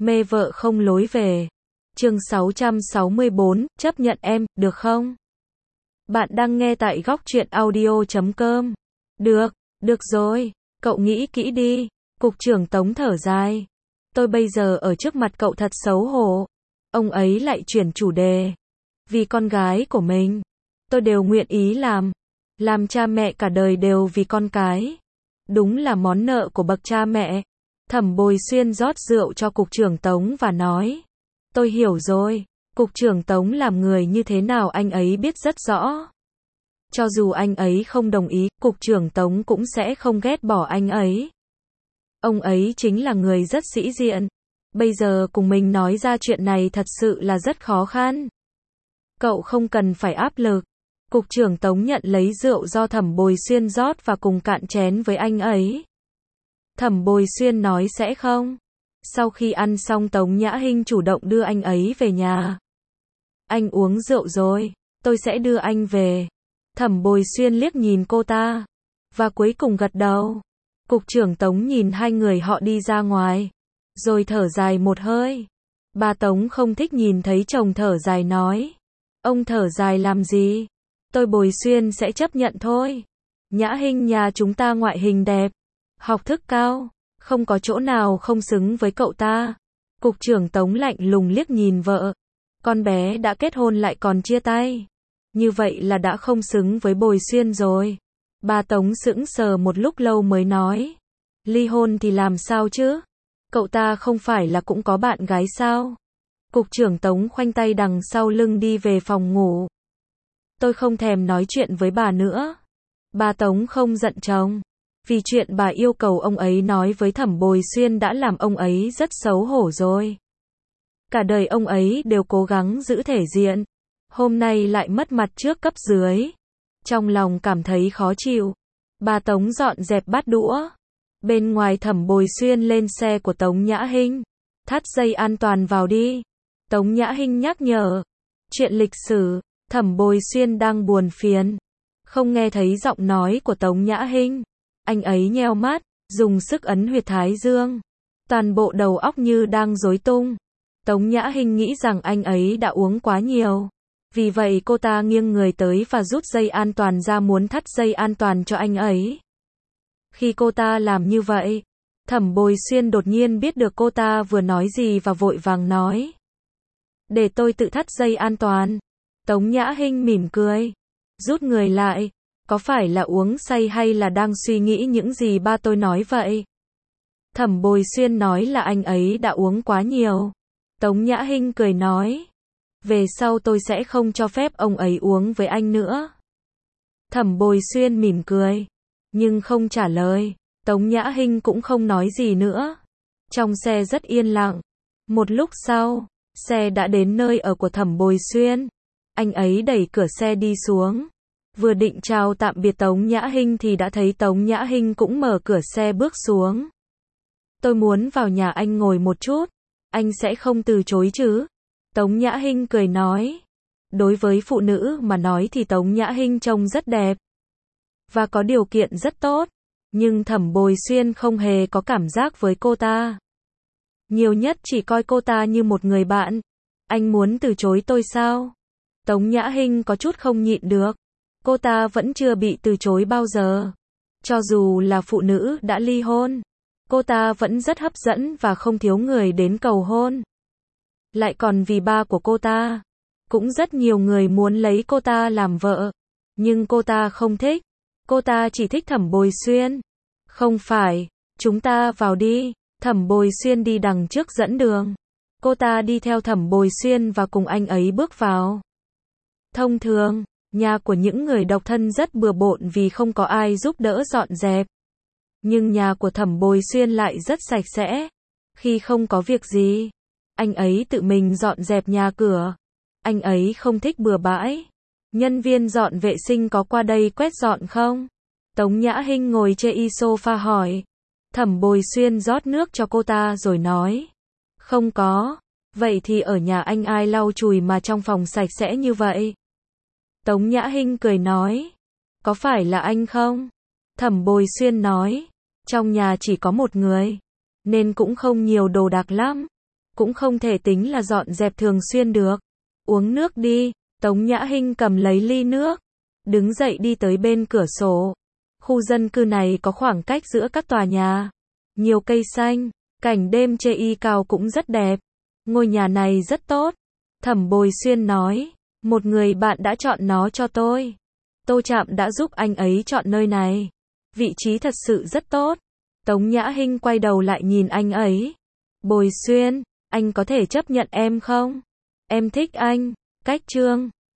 Mê vợ không lối về. Chương 664, chấp nhận em, được không? Bạn đang nghe tại góc truyện audio.com. Được rồi, cậu nghĩ kỹ đi. Cục trưởng Tống thở dài. Tôi bây giờ ở trước mặt cậu thật xấu hổ. Ông ấy lại chuyển chủ đề. Vì con gái của mình, tôi đều nguyện ý làm cha mẹ cả đời đều vì con cái. Đúng là món nợ của bậc cha mẹ. Thẩm Bồi Xuyên rót rượu cho Cục trưởng Tống và nói. Tôi hiểu rồi, Cục trưởng Tống làm người như thế nào anh ấy biết rất rõ. Cho dù anh ấy không đồng ý, Cục trưởng Tống cũng sẽ không ghét bỏ anh ấy. Ông ấy chính là người rất sĩ diện. Bây giờ cùng mình nói ra chuyện này thật sự là rất khó khăn. Cậu không cần phải áp lực. Cục trưởng Tống nhận lấy rượu do Thẩm Bồi Xuyên rót và cùng cạn chén với anh ấy. Thẩm Bồi Xuyên nói sẽ không. Sau khi ăn xong Tống Nhã Hinh chủ động đưa anh ấy về nhà. Anh uống rượu rồi, tôi sẽ đưa anh về. Thẩm Bồi Xuyên liếc nhìn cô ta. Và cuối cùng gật đầu. Cục trưởng Tống nhìn hai người họ đi ra ngoài. Rồi thở dài một hơi. Bà Tống không thích nhìn thấy chồng thở dài nói. Ông thở dài làm gì? Tôi Bồi Xuyên sẽ chấp nhận thôi. Nhã Hinh nhà chúng ta ngoại hình đẹp. Học thức cao. Không có chỗ nào không xứng với cậu ta. Cục trưởng Tống lạnh lùng liếc nhìn vợ. Con bé đã kết hôn lại còn chia tay. Như vậy là đã không xứng với Bồi Xuyên rồi. Bà Tống sững sờ một lúc lâu mới nói. Ly hôn thì làm sao chứ? Cậu ta không phải là cũng có bạn gái sao? Cục trưởng Tống khoanh tay đằng sau lưng đi về phòng ngủ. Tôi không thèm nói chuyện với bà nữa. Bà Tống không giận chồng. Vì chuyện bà yêu cầu ông ấy nói với Thẩm Bồi Xuyên đã làm ông ấy rất xấu hổ rồi. Cả đời ông ấy đều cố gắng giữ thể diện. Hôm nay lại mất mặt trước cấp dưới. Trong lòng cảm thấy khó chịu. Bà Tống dọn dẹp bát đũa. Bên ngoài Thẩm Bồi Xuyên lên xe của Tống Nhã Hinh. Thắt dây an toàn vào đi. Tống Nhã Hinh nhắc nhở. Chuyện lịch sử. Thẩm Bồi Xuyên đang buồn phiền. Không nghe thấy giọng nói của Tống Nhã Hinh. Anh ấy nheo mắt, dùng sức ấn huyệt thái dương. Toàn bộ đầu óc như đang rối tung. Tống Nhã Hinh nghĩ rằng anh ấy đã uống quá nhiều. Vì vậy cô ta nghiêng người tới và rút dây an toàn ra muốn thắt dây an toàn cho anh ấy. Khi cô ta làm như vậy, Thẩm Bồi Xuyên đột nhiên biết được cô ta vừa nói gì và vội vàng nói. Để tôi tự thắt dây an toàn. Tống Nhã Hinh mỉm cười. Rút người lại. Có phải là uống say hay là đang suy nghĩ những gì ba tôi nói vậy? Thẩm Bồi Xuyên nói là anh ấy đã uống quá nhiều. Tống Nhã Hinh cười nói. Về sau tôi sẽ không cho phép ông ấy uống với anh nữa. Thẩm Bồi Xuyên mỉm cười. Nhưng không trả lời. Tống Nhã Hinh cũng không nói gì nữa. Trong xe rất yên lặng. Một lúc sau, xe đã đến nơi ở của Thẩm Bồi Xuyên. Anh ấy đẩy cửa xe đi xuống. Vừa định chào tạm biệt Tống Nhã Hinh thì đã thấy Tống Nhã Hinh cũng mở cửa xe bước xuống. Tôi muốn vào nhà anh ngồi một chút. Anh sẽ không từ chối chứ? Tống Nhã Hinh cười nói. Đối với phụ nữ mà nói thì Tống Nhã Hinh trông rất đẹp. Và có điều kiện rất tốt. Nhưng Thẩm Bồi Xuyên không hề có cảm giác với cô ta. Nhiều nhất chỉ coi cô ta như một người bạn. Anh muốn từ chối tôi sao? Tống Nhã Hinh có chút không nhịn được. Cô ta vẫn chưa bị từ chối bao giờ. Cho dù là phụ nữ đã ly hôn, cô ta vẫn rất hấp dẫn và không thiếu người đến cầu hôn. Lại còn vì ba của cô ta. Cũng rất nhiều người muốn lấy cô ta làm vợ. Nhưng cô ta không thích. Cô ta chỉ thích Thẩm Bồi Xuyên. Không phải, chúng ta vào đi. Thẩm Bồi Xuyên đi đằng trước dẫn đường. Cô ta đi theo Thẩm Bồi Xuyên và cùng anh ấy bước vào. Thông thường, nhà của những người độc thân rất bừa bộn vì không có ai giúp đỡ dọn dẹp. Nhưng nhà của Thẩm Bồi Xuyên lại rất sạch sẽ. Khi không có việc gì, anh ấy tự mình dọn dẹp nhà cửa. Anh ấy không thích bừa bãi. Nhân viên dọn vệ sinh có qua đây quét dọn không? Tống Nhã Hinh ngồi trên sofa hỏi. Thẩm Bồi Xuyên rót nước cho cô ta rồi nói. Không có. Vậy thì ở nhà anh ai lau chùi mà trong phòng sạch sẽ như vậy? Tống Nhã Hinh cười nói. Có phải là anh không? Thẩm Bồi Xuyên nói. Trong nhà chỉ có một người. Nên cũng không nhiều đồ đạc lắm. cũng không thể tính là dọn dẹp thường xuyên được. Uống nước đi, Tống Nhã Hinh cầm lấy ly nước, đứng dậy đi tới bên cửa sổ. Khu dân cư này có khoảng cách giữa các tòa nhà, nhiều cây xanh, cảnh đêm chê y cao cũng rất đẹp. Ngôi nhà này rất tốt. Thẩm Bồi Xuyên nói, một người bạn đã chọn nó cho tôi. Tô Trạm đã giúp anh ấy chọn nơi này. Vị trí thật sự rất tốt. Tống Nhã Hinh quay đầu lại nhìn anh ấy. Bồi Xuyên, anh có thể chấp nhận em không? Em thích anh. Cách chương